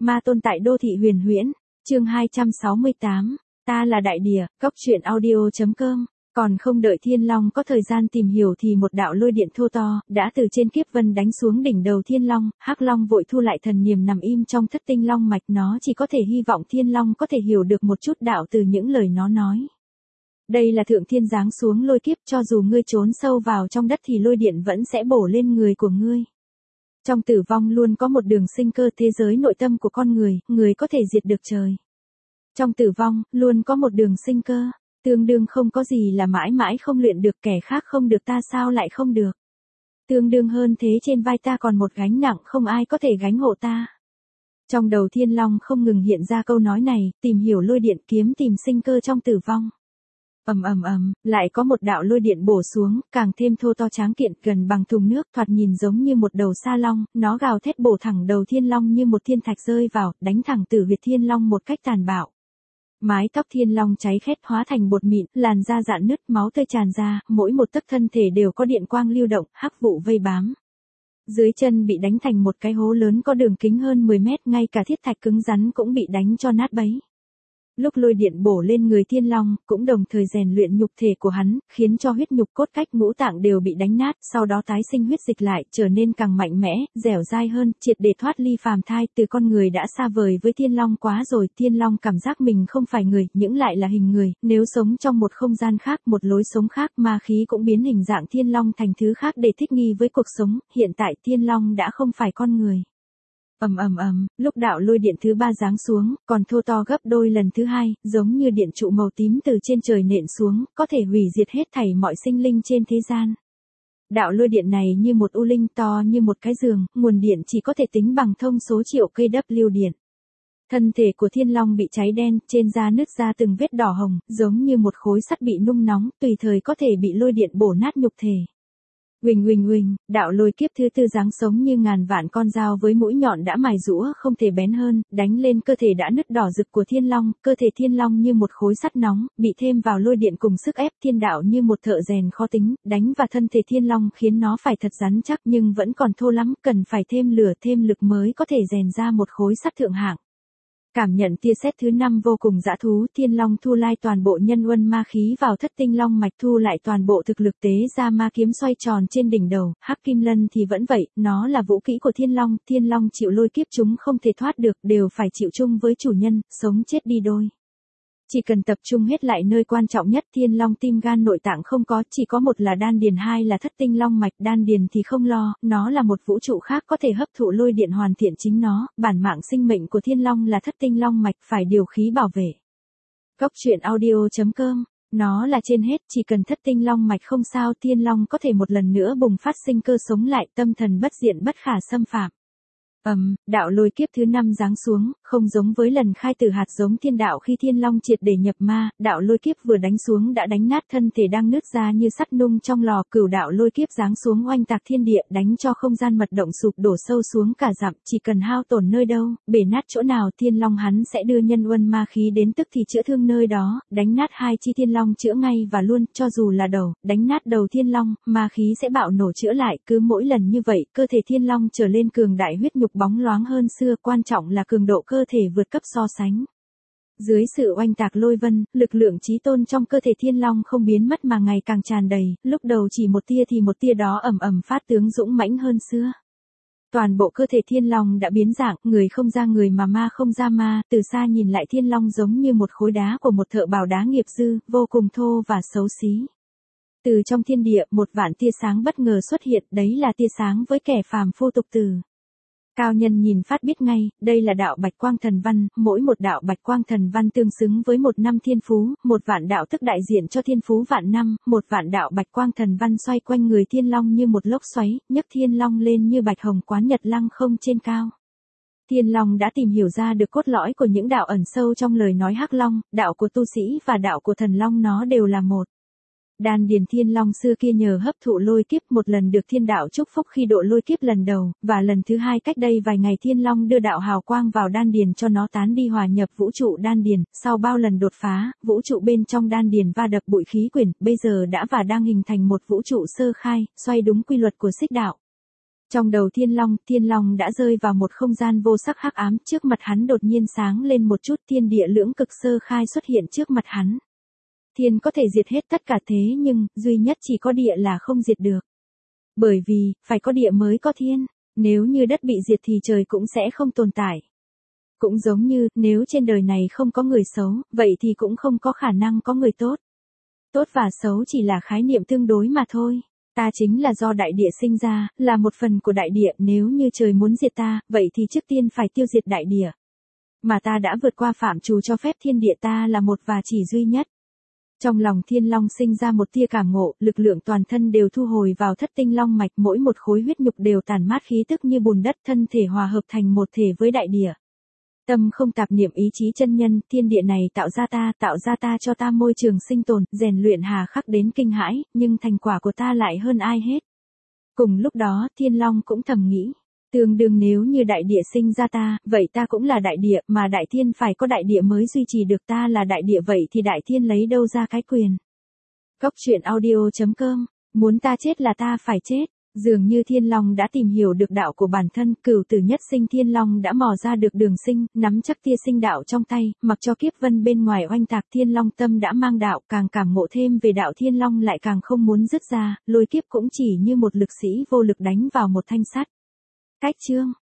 Ma tôn tại đô thị huyền huyễn, chương 268, ta là đại địa, cốc truyện audio.com. Còn không đợi Thiên Long có thời gian tìm hiểu thì một đạo lôi điện thô to, đã từ trên kiếp vân đánh xuống đỉnh đầu Thiên Long, Hắc Long vội thu lại thần niệm nằm im trong thất tinh long mạch, nó chỉ có thể hy vọng Thiên Long có thể hiểu được một chút đạo từ những lời nó nói. Đây là thượng thiên giáng xuống lôi kiếp, cho dù ngươi trốn sâu vào trong đất thì lôi điện vẫn sẽ bổ lên người của ngươi. Trong tử vong luôn có một đường sinh cơ, thế giới nội tâm của con người, người có thể diệt được trời. Trong tử vong, luôn có một đường sinh cơ, tương đương không có gì là mãi mãi không luyện được, kẻ khác không được ta sao lại không được. Tương đương hơn thế, trên vai ta còn một gánh nặng không ai có thể gánh hộ ta. Trong đầu Thiên Long không ngừng hiện ra câu nói này, tìm hiểu lôi điện kiếm tìm sinh cơ trong tử vong. Lại có một đạo lôi điện bổ xuống, càng thêm thô to tráng kiện, gần bằng thùng nước, thoạt nhìn giống như một đầu sa long, nó gào thét bổ thẳng đầu Thiên Long như một thiên thạch rơi vào, đánh thẳng tử huyệt Thiên Long một cách tàn bạo. Mái tóc Thiên Long cháy khét hóa thành bột mịn, làn da rạn nứt, máu tươi tràn ra, mỗi một tấc thân thể đều có điện quang lưu động, hắc vụ vây bám. Dưới chân bị đánh thành một cái hố lớn có đường kính hơn 10 mét, ngay cả thiết thạch cứng rắn cũng bị đánh cho nát bấy. Lúc lôi điện bổ lên người Thiên Long, cũng đồng thời rèn luyện nhục thể của hắn, khiến cho huyết nhục cốt cách ngũ tạng đều bị đánh nát, sau đó tái sinh huyết dịch lại, trở nên càng mạnh mẽ, dẻo dai hơn, triệt để thoát ly phàm thai. Từ con người đã xa vời với Thiên Long quá rồi, Thiên Long cảm giác mình không phải người, những lại là hình người, nếu sống trong một không gian khác, một lối sống khác, ma khí cũng biến hình dạng Thiên Long thành thứ khác để thích nghi với cuộc sống, hiện tại Thiên Long đã không phải con người. Lúc đạo lôi điện thứ 3 giáng xuống, còn thô to gấp đôi lần thứ 2, giống như điện trụ màu tím từ trên trời nện xuống, có thể hủy diệt hết thảy mọi sinh linh trên thế gian. Đạo lôi điện này như một u linh to như một cái giường, nguồn điện chỉ có thể tính bằng thông số triệu kW điện. Thân thể của Thiên Long bị cháy đen, trên da nứt ra từng vết đỏ hồng, giống như một khối sắt bị nung nóng, tùy thời có thể bị lôi điện bổ nát nhục thể. Huỳnh, đạo lôi kiếp thứ 4 giáng sống như ngàn vạn con dao với mũi nhọn đã mài rũa không thể bén hơn, đánh lên cơ thể đã nứt đỏ rực của Thiên Long, cơ thể Thiên Long như một khối sắt nóng, bị thêm vào lôi điện cùng sức ép thiên đạo như một thợ rèn khó tính, đánh vào thân thể Thiên Long khiến nó phải thật rắn chắc nhưng vẫn còn thô lắm, cần phải thêm lửa thêm lực mới có thể rèn ra một khối sắt thượng hạng. Cảm nhận tia sét thứ 5 vô cùng dã thú, Thiên Long thu lai toàn bộ nhân uân ma khí vào thất tinh long mạch, thu lại toàn bộ thực lực tế ra ma kiếm xoay tròn trên đỉnh đầu, Hắc Kim Lân thì vẫn vậy, nó là vũ kỹ của Thiên Long chịu lôi kiếp chúng không thể thoát được, đều phải chịu chung với chủ nhân, sống chết đi đôi. Chỉ cần tập trung hết lại nơi quan trọng nhất, Thiên Long tim gan nội tạng không có, chỉ có một là đan điền, hai là thất tinh long mạch, đan điền thì không lo, nó là một vũ trụ khác có thể hấp thụ lôi điện hoàn thiện chính nó, bản mạng sinh mệnh của Thiên Long là thất tinh long mạch, phải điều khí bảo vệ. Cốc truyện audio.com, nó là trên hết, chỉ cần thất tinh long mạch không sao, Thiên Long có thể một lần nữa bùng phát sinh cơ sống lại, tâm thần bất diệt bất khả xâm phạm. Đạo lôi kiếp thứ 5 giáng xuống, không giống với lần khai tử hạt giống thiên đạo khi Thiên Long triệt để nhập ma, đạo lôi kiếp vừa đánh xuống đã đánh nát thân thể đang nứt ra như sắt nung trong lò, cửu đạo lôi kiếp giáng xuống oanh tạc thiên địa, đánh cho không gian mật động sụp đổ sâu xuống cả dặm, chỉ cần hao tổn nơi đâu, bể nát chỗ nào, Thiên Long hắn sẽ đưa nhân uân ma khí đến tức thì chữa thương nơi đó, đánh nát hai chi Thiên Long chữa ngay và luôn, cho dù là đầu, đánh nát đầu Thiên Long, ma khí sẽ bạo nổ chữa lại, cứ mỗi lần như vậy, cơ thể Thiên Long trở lên cường đại, huyết nhục bóng loáng hơn xưa, quan trọng là cường độ cơ thể vượt cấp so sánh. Dưới sự oanh tạc lôi vân, lực lượng chí tôn trong cơ thể Thiên Long không biến mất mà ngày càng tràn đầy, lúc đầu chỉ một tia thì một tia đó phát tướng dũng mãnh hơn xưa. Toàn bộ cơ thể Thiên Long đã biến dạng, người không ra người mà ma không ra ma, từ xa nhìn lại Thiên Long giống như một khối đá của một thợ bào đá nghiệp dư, vô cùng thô và xấu xí. Từ trong thiên địa, một vạn tia sáng bất ngờ xuất hiện, đấy là tia sáng với kẻ phàm phu tục tử. Cao nhân nhìn phát biết ngay, đây là đạo bạch quang thần văn, mỗi một đạo bạch quang thần văn tương xứng với một năm thiên phú, một vạn đạo tức đại diện cho thiên phú vạn năm, một vạn đạo bạch quang thần văn xoay quanh người Thiên Long như một lốc xoáy, nhấc Thiên Long lên như bạch hồng quán nhật lăng không trên cao. Thiên Long đã tìm hiểu ra được cốt lõi của những đạo ẩn sâu trong lời nói Hắc Long, đạo của tu sĩ và đạo của thần Long nó đều là một. Đan điền Thiên Long xưa kia nhờ hấp thụ lôi kiếp một lần được thiên đạo chúc phúc khi độ lôi kiếp lần đầu, và lần thứ 2 cách đây vài ngày Thiên Long đưa đạo hào quang vào đan điền cho nó tán đi hòa nhập vũ trụ đan điền, sau bao lần đột phá, vũ trụ bên trong đan điền va đập bụi khí quyển, bây giờ đã và đang hình thành một vũ trụ sơ khai, xoay đúng quy luật của xích đạo. Trong đầu Thiên Long đã rơi vào một không gian vô sắc hắc ám, trước mặt hắn đột nhiên sáng lên một chút, thiên địa lưỡng cực sơ khai xuất hiện trước mặt hắn. Thiên có thể diệt hết tất cả thế nhưng, duy nhất chỉ có địa là không diệt được. Bởi vì, phải có địa mới có thiên, nếu như đất bị diệt thì trời cũng sẽ không tồn tại. Cũng giống như, nếu trên đời này không có người xấu, vậy thì cũng không có khả năng có người tốt. Tốt và xấu chỉ là khái niệm tương đối mà thôi. Ta chính là do đại địa sinh ra, là một phần của đại địa, nếu như trời muốn diệt ta, vậy thì trước tiên phải tiêu diệt đại địa. Mà ta đã vượt qua phạm trù cho phép thiên địa, ta là một và chỉ duy nhất. Trong lòng Thiên Long sinh ra một tia cảm ngộ, lực lượng toàn thân đều thu hồi vào thất tinh long mạch, mỗi một khối huyết nhục đều tản mát khí tức như bùn đất, thân thể hòa hợp thành một thể với đại địa. Tâm không tạp niệm ý chí chân nhân, thiên địa này tạo ra ta cho ta môi trường sinh tồn, rèn luyện hà khắc đến kinh hãi, nhưng thành quả của ta lại hơn ai hết. Cùng lúc đó, Thiên Long cũng thầm nghĩ, tương đương nếu như đại địa sinh ra ta, vậy ta cũng là đại địa, mà đại thiên phải có đại địa mới duy trì được, ta là đại địa vậy thì đại thiên lấy đâu ra cái quyền. Cốc truyện audio.com, muốn ta chết là ta phải chết. Dường như Thiên Long đã tìm hiểu được đạo của bản thân, cửu tử nhất sinh Thiên Long đã mò ra được đường sinh, nắm chắc tia sinh đạo trong tay, mặc cho kiếp vân bên ngoài oanh tạc, Thiên Long tâm đã mang đạo, càng cảm ngộ thêm về đạo, Thiên Long lại càng không muốn dứt ra, lôi kiếp cũng chỉ như một lực sĩ vô lực đánh vào một thanh sắt. Cách chương